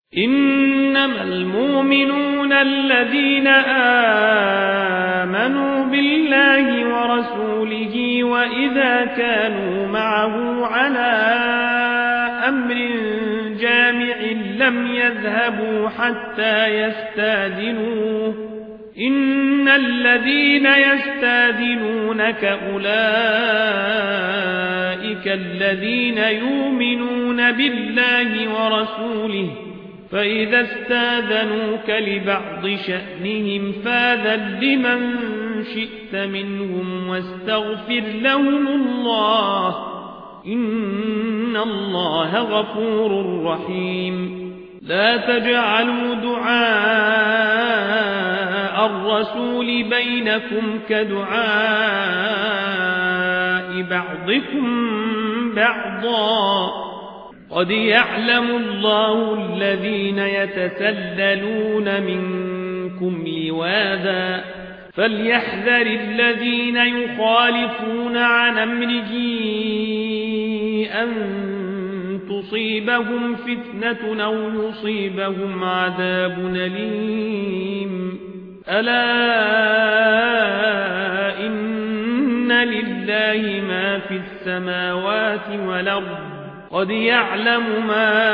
إنما المؤمنون الذين آمنوا بالله ورسوله وإذا كانوا معه على أمر جامع لم يذهبوا حتى يستاذنوه إن الذين يستاذنونك أولئك الذين يؤمنون بالله ورسوله فإذا استاذنوك لبعض شأنهم فاذن لمن شئت منهم واستغفر لهم الله إن الله غفور رحيم لا تجعلوا دعاء الرسول بينكم كدعاء بعضكم بعضا قد يعلم الله الذين يتسللون منكم لواذا فليحذر الذين يخالفون عن أمره أن تصيبهم فتنة أو يصيبهم عذاب أليم ألا إن لله ما في السماوات والأرض قد يعلم ما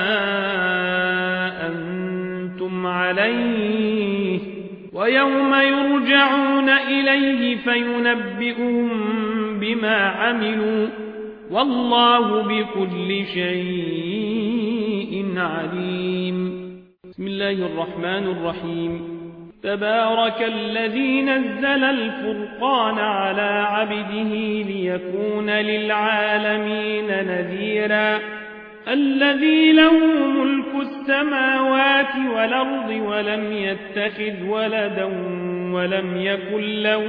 أنتم عليه ويوم يرجعون إليه فينبئهم بما عملوا والله بكل شيء عليم بسم الله الرحمن الرحيم تبارك الذي نزل الفرقان على عبده ليكون للعالمين نذيرا الذي له ملك السماوات والأرض ولم يتخذ ولدا ولم يكن له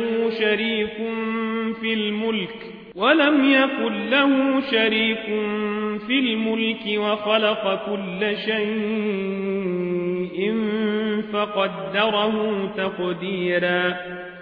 شريك في الملك وخلق كل شيء فقدره تقديرا